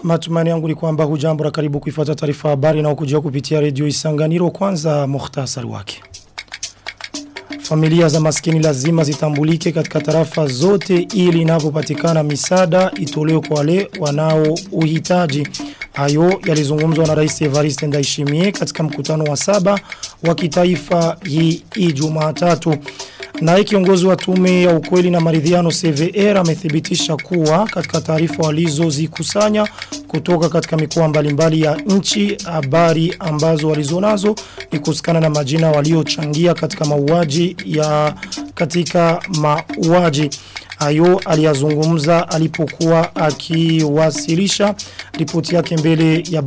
Matumaini yangu ni kwamba hujambo na karibu kuifuata taarifa habari na ukujia kupitia redio Isanganiro. Kwanza mukhtasari wake. Familia za maskini lazima zitambulike katika tarafa zote ili inapopatikana misaada itolewe kwa wale wanao uhitaji. Hayo yalizungumzwa na Rais Evariste Ndayishimiye katika mkutano wa 7 wa kitaifa hii Jumatatu. Na kiongozi wa tume ya ukweli na maridhiano CVR amethibitisha kuwa katika taarifa walizozikusanya kutoka katika mikoa mbalimbali ya nchi, habari ambazo walizonazo ni kuhusiana na majina waliochangia katika mauaji ya katika mauaji. Hayo aliyazungumza alipokuwa akiwasilisha ripoti yake mbele ya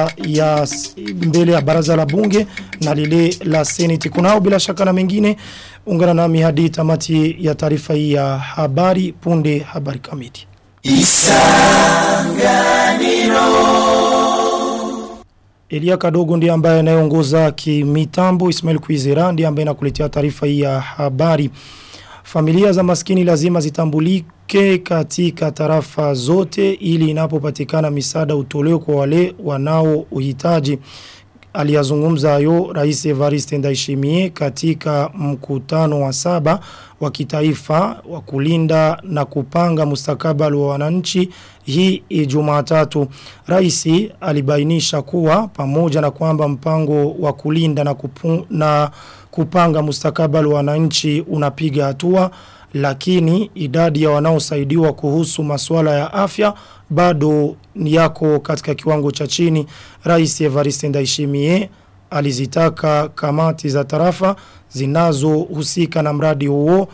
baraza la bunge na lile la seneti. Kunao bila shaka na mengine, ungana nami hadi tamati ya taarifa hii ya habari. Punde habari kamili. Isanganiro. Elia Kadogo ndiye ambaye anayeongoza kimitambo. Ismail Kuizera ndiye ambaye anakuletea taarifa hii ya habari. Familia za maskini lazima zitambulike katika tarafa zote ili inapopatikana misaada utolewe kwa wale wanao uhitaji. Aliyazungumza hayo Rais Evariste Ndayishimiye katika mkutano wa 7 wa kitaifa wa kulinda na kupanga mustakabali wa wananchi hii Jumatatu. Rais alibainisha kuwa pamoja na kwamba mpango wa kulinda na kupanga mustakabali wa wananchi unapiga hatua, lakini idadi ya wanaosaidiwa kuhusu masuala ya afya bado yako katika kiwango cha chini. Rais Evariste Ndayishimiye alizitaka kamati za tarafa zinazohusika na mradi huo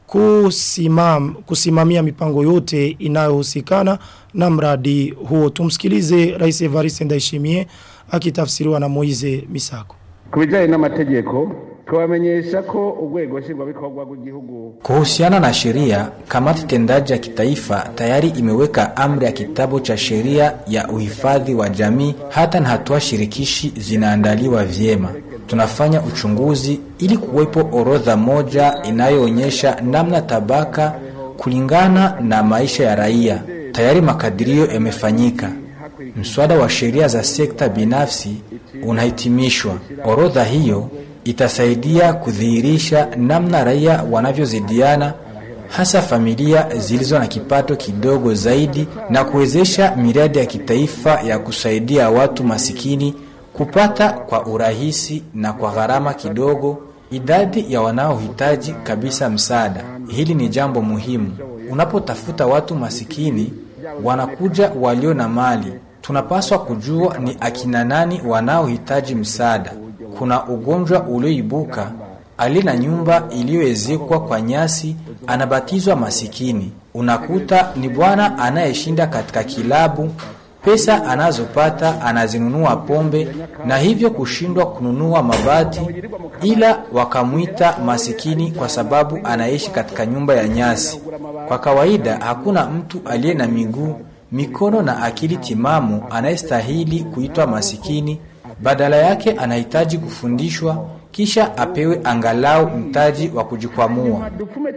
kusimamia mipango yote inayohusikana na mradi huo. Tumsikilize Rais Evariste Ndayishimiye akitafsiriwa na Moize Misako. Kubijanye n'amategeko twamenyesha ko urwego nshingwabikorwa rw'igihugu. Kuhusiana na sheria, kamati tendaji ya kitaifa tayari imeweka amri ya kitabu cha sheria ya uhifadhi wa jamii, hata na hatua shirikishi zinaandaliwa vyema. Tunafanya uchunguzi ili kuwepo orodha moja inayoonyesha namna tabaka kulingana na maisha ya raia. Tayari makadirio yamefanyika. Mswada wa sheria za sekta binafsi unahitimishwa. Orodha hiyo itasaidia kudhihirisha namna raia wanavyozidiana, hasa familia zilizo na kipato kidogo zaidi, na kuwezesha miradi ya kitaifa ya kusaidia watu masikini kupata kwa urahisi na kwa gharama kidogo idadi ya wanaohitaji kabisa msaada. Hili ni jambo muhimu. Unapotafuta watu masikini, wanakuja walio na mali. Tunapaswa kujua ni akina nani wanaohitaji msaada. Kuna ugonjwa ulioibuka, alina nyumba iliyoezekwa kwa nyasi anabatizwa masikini. Unakuta ni bwana anayeshinda katika kilabu, pesa anazopata anazinunua pombe na hivyo kushindwa kununua mabati, ila wakamuita masikini kwa sababu anaishi katika nyumba ya nyasi. Kwa kawaida hakuna mtu aliye na miguu, mikono na akili timamu anayestahili kuitwa masikini. Badala yake anahitaji kufundishwa kisha apewe angalau mtaji wa kujikwamua.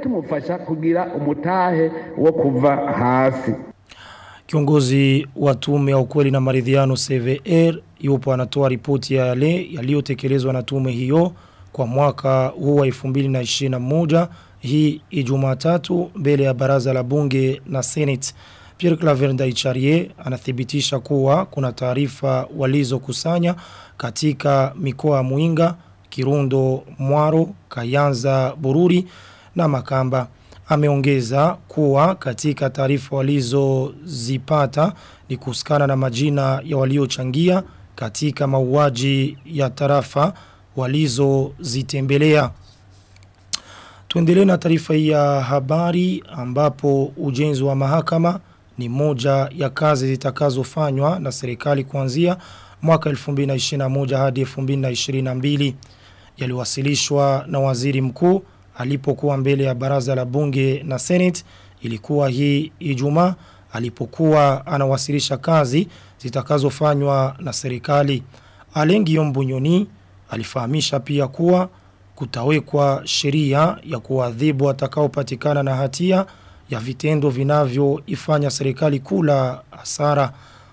Kiongozi wa tume ya ukweli na maridhiano CVR yupo anatoa ripoti ya yale yaliyotekelezwa na tume hiyo kwa mwaka huu wa 2021 hii Jumatatu mbele ya baraza la bunge na seneti. Pierre Claver Ndayicariye anathibitisha kuwa kuna taarifa walizokusanya katika mikoa ya Muinga, Kirundo, Mwaro, Kayanza, Bururi na Makamba. Ameongeza kuwa katika taarifa walizozipata ni kuhusiana na majina ya waliochangia katika mauaji ya tarafa walizozitembelea. Tuendelee na taarifa ya habari ambapo ujenzi wa mahakama ni moja ya kazi zitakazofanywa na serikali kuanzia mwaka 2021 hadi 2022. Yaliwasilishwa na waziri mkuu alipokuwa mbele ya baraza la bunge na seneti. Ilikuwa hii Ijumaa alipokuwa anawasilisha kazi zitakazofanywa na serikali. Alengi Mbunyoni alifahamisha pia kuwa kutawekwa sheria ya kuadhibu watakaopatikana na hatia ya vitendo vinavyoifanya serikali kula hasara.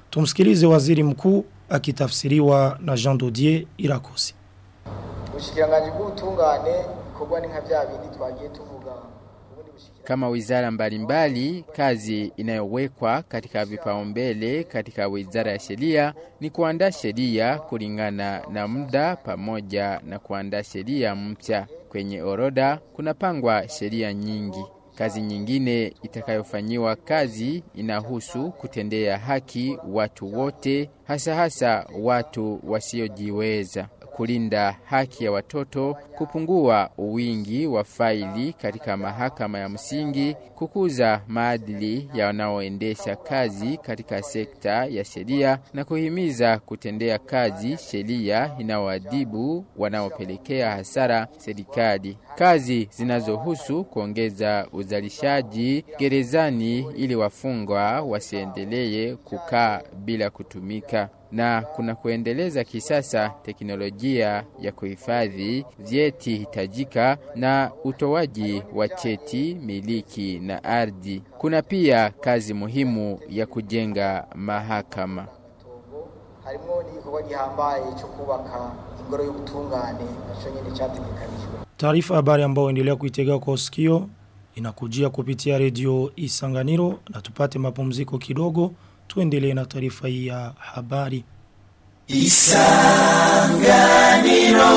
Tumsikilize waziri mkuu akitafsiriwa na Jean Dodier Irakosi. Ubushikiranganje bw'ubutungane bikorwa ni nka bya bindi twagiye tuvuga. Kama wizara mbalimbali, kazi inayowekwa katika vipaumbele katika wizara ya sheria ni kuandaa sheria kulingana na muda pamoja na kuandaa sheria mpya. Kwenye orodha kunapangwa sheria nyingi. Kazi nyingine itakayofanyiwa kazi inahusu kutendea haki watu wote, hasa watu wasiojiweza, kulinda haki ya watoto, kupungua wingi wa faili katika mahakama ya msingi, kukuza maadili ya wanaoendesha kazi katika sekta ya sheria na kuhimiza kutendea kazi sheria inayoadhibu wanaopelekea hasara serikali. Kazi zinazohusu kuongeza uzalishaji gerezani ili wafungwa wasiendelee kukaa bila kutumika, na kuna kuendeleza kisasa teknolojia ya kuhifadhi vyeti hitajika na utoaji wa cheti miliki na ardhi. Kuna pia kazi muhimu ya kujenga mahakama. Harimo n'igikorwa gihambaye cyo kubaka ingoro y'ubutungane naco nyene cyategekanijwe. Taarifa habari ambayo endelea kuitega kwa sikio inakujia kupitia redio Isanganiro, na tupate mapumziko kidogo tuendelee na taarifa hii ya habari. Isanganiro.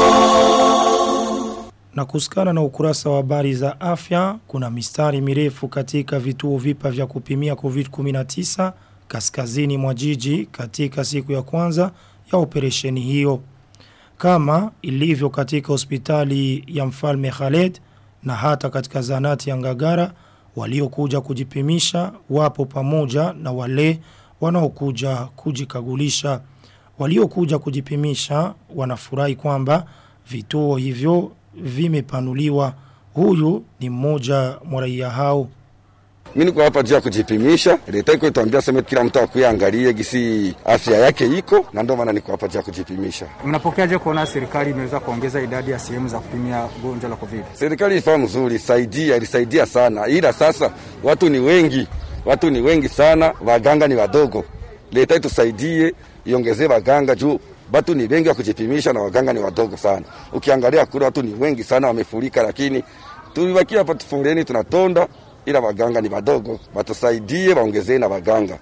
Na kusikana na ukurasa wa habari za afya, kuna mistari mirefu katika vituo vipa vya kupimia COVID-19 kaskazini mwa jiji katika siku ya kwanza ya operesheni hiyo. Kama ilivyo katika hospitali ya Mfalme Khaled na hata katika zanati ya Ngagara, waliokuja kujipimisha wapo pamoja na wale wanaokuja kujikagulisha. Waliokuja kujipimisha wanafurahi kwamba vituo hivyo vimepanuliwa. Huyu ni mmoja mwa raia hao. Mimi niko hapa jia kujipimisha. Leta iko ituambia sema kila mtu akuangalie gisi afya yake iko, na ndio maana niko hapa jia kujipimisha. Mnapokeaje kuona serikali imeweza kuongeza idadi ya sehemu za kupimia gonjwa la COVID? Serikali ifahamu nzuri, ilisaidia sana. Ila sasa watu ni wengi sana, waganga ni wadogo. Leta itusaidie iongezee waganga juu watu ni wengi wa kujipimisha na waganga ni wadogo sana. Ukiangalia kule watu ni wengi sana wamefurika, lakini tulibakia hapa tufungeni tunatonda, ila waganga ni wadogo. Watusaidie waongezee na waganga.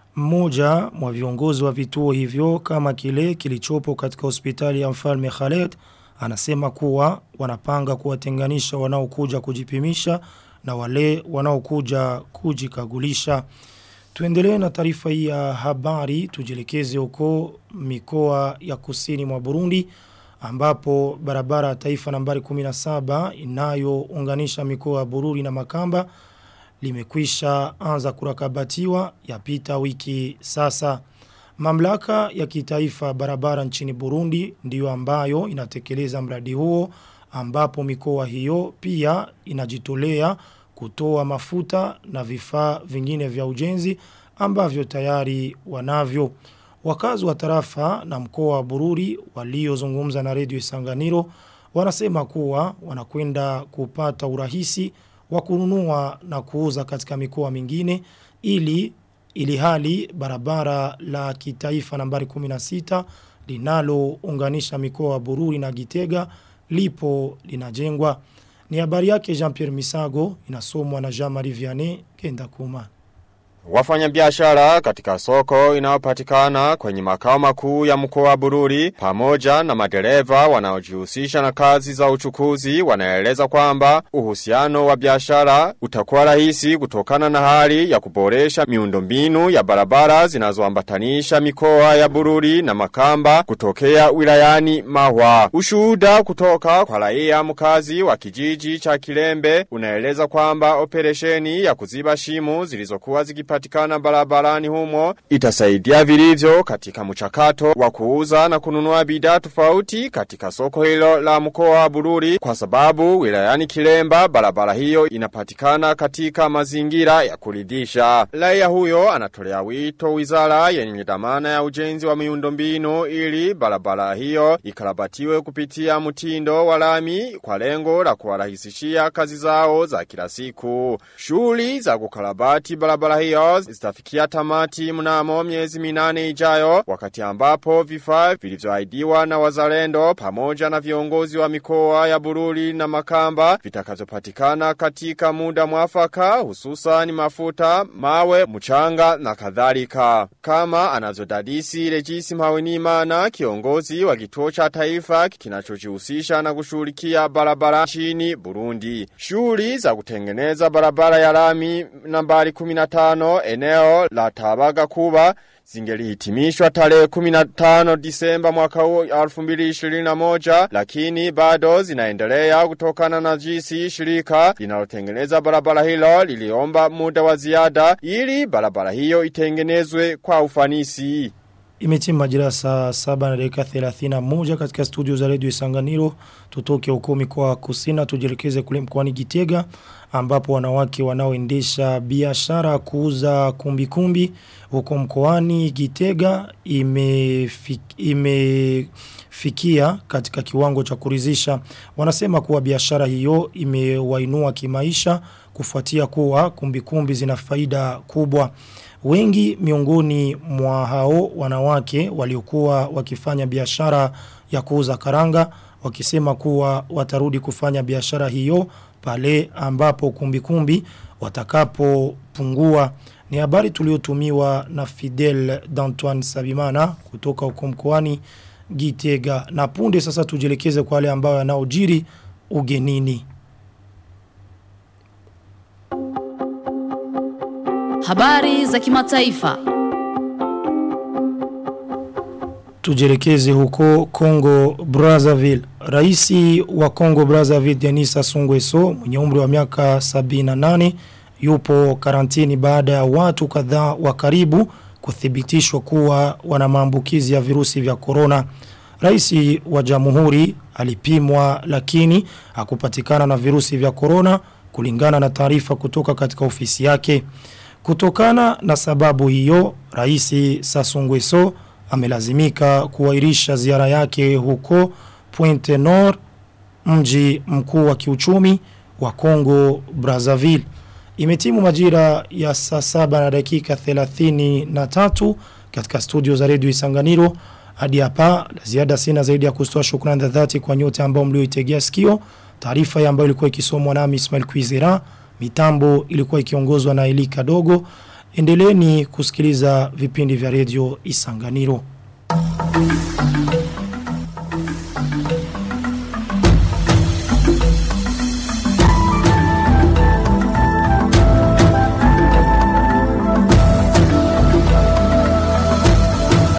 Mmoja mwa viongozi wa vituo hivyo kama kile kilichopo katika hospitali ya Mfalme Khaled anasema kuwa wanapanga kuwatenganisha wanaokuja kujipimisha na wale wanaokuja kujikagulisha. Tuendelee na taarifa hii ya habari, tujielekeze huko mikoa ya kusini mwa Burundi ambapo barabara ya taifa nambari 17 inayounganisha mikoa ya Bururi na Makamba limekwisha anza kurakabatiwa yapita wiki sasa. Mamlaka ya kitaifa barabara nchini Burundi ndiyo ambayo inatekeleza mradi huo, ambapo mikoa hiyo pia inajitolea kutoa mafuta na vifaa vingine vya ujenzi ambavyo tayari wanavyo. Wakazi wa tarafa na mkoa wa Bururi waliozungumza na redio Isanganiro wanasema kuwa wanakwenda kupata urahisi wa kununua na kuuza katika mikoa mingine ili hali barabara la kitaifa nambari 16 linalounganisha mikoa wa Bururi na Gitega lipo linajengwa. Ni habari yake Jean-Pierre Misago, inasomwa na Jean-Marie Vianney Kendakuma. Wafanyabiashara katika soko inayopatikana kwenye makao makuu ya mkoa wa Bururi pamoja na madereva wanaojihusisha na kazi za uchukuzi wanaeleza kwamba uhusiano wa biashara utakuwa rahisi kutokana na hali ya kuboresha miundombinu ya barabara zinazoambatanisha mikoa ya Bururi na Makamba kutokea wilayani Mahwa. Ushuhuda kutoka kwa raia mkazi wa kijiji cha Kilembe unaeleza kwamba operesheni ya kuziba shimo zilizokuwa zikipatikana barabarani humo itasaidia vilivyo katika mchakato wa kuuza na kununua bidhaa tofauti katika soko hilo la mkoa wa Bururi, kwa sababu wilayani Kilemba barabara hiyo inapatikana katika mazingira ya kuridhisha. Raia huyo anatolea wito wizara yenye dhamana ya ujenzi wa miundombinu ili barabara hiyo ikarabatiwe kupitia mtindo wa lami kwa lengo la kuwarahisishia kazi zao za kila siku. Shughuli za kukarabati barabara hiyo hiyo zitafikia tamati mnamo miezi 8 ijayo, wakati ambapo vifaa vilivyoahidiwa na wazalendo pamoja na viongozi wa mikoa ya Bururi na Makamba vitakazopatikana katika muda mwafaka, hususan mafuta, mawe, mchanga na kadhalika. Kama anazodadisi Regis Mhawenimana, kiongozi wa kituo cha taifa kinachojihusisha na kushughulikia barabara nchini Burundi. Shughuli za kutengeneza barabara ya lami nambari 15 eneo la Tabaga Kuba zingelihitimishwa tarehe 15 Disemba mwaka huu 2021, lakini bado zinaendelea kutokana na jinsi shirika linalotengeneza barabara hilo liliomba muda wa ziada ili barabara hiyo itengenezwe kwa ufanisi. Imetima majira saa 7:31 katika studio za Radio Isanganiro. Tutoke huko mikoa kusini tujielekeze kule mkoani Gitega, ambapo wanawake wanaoendesha biashara kuuza kumbikumbi huko mkoani Gitega imefikia katika kiwango cha kuridhisha. Wanasema kuwa biashara hiyo imewainua kimaisha kufuatia kuwa kumbikumbi zina faida kubwa. Wengi miongoni mwa hao wanawake waliokuwa wakifanya biashara ya kuuza karanga wakisema kuwa watarudi kufanya biashara hiyo pale ambapo kumbikumbi watakapopungua. Ni habari tuliotumiwa na Fidel d'Antoine Sabimana kutoka huko mkoani Gitega. Na punde sasa tujielekeze kwa wale ambao yanaojiri ugenini. Habari za kimataifa. Tujielekeze huko Congo Brazzaville. Raisi wa Congo Brazzaville Denis Sassou Nguesso mwenye umri wa miaka 78 yupo karantini baada ya watu kadhaa wa karibu kuthibitishwa kuwa wana maambukizi ya virusi vya corona. Raisi wa Jamhuri alipimwa lakini hakupatikana na virusi vya corona kulingana na taarifa kutoka katika ofisi yake. Kutokana na sababu hiyo, Raisi Sassou Nguesso amelazimika kuahirisha ziara yake huko Pointe Nord, mji mkuu wa kiuchumi wa Congo Brazzaville. Imetimu majira ya saa 7:33 katika studio za Radio Isanganiro. Hadi hapa la ziada sina zaidi ya kutoa shukrani za dhati kwa nyote ambao mlioitegea sikio. Taarifa ambayo ilikuwa ikisomwa nami Ismail Kwizera, mitambo ilikuwa ikiongozwa na Elika Dogo. Endeleeni kusikiliza vipindi vya Radio Isanganiro.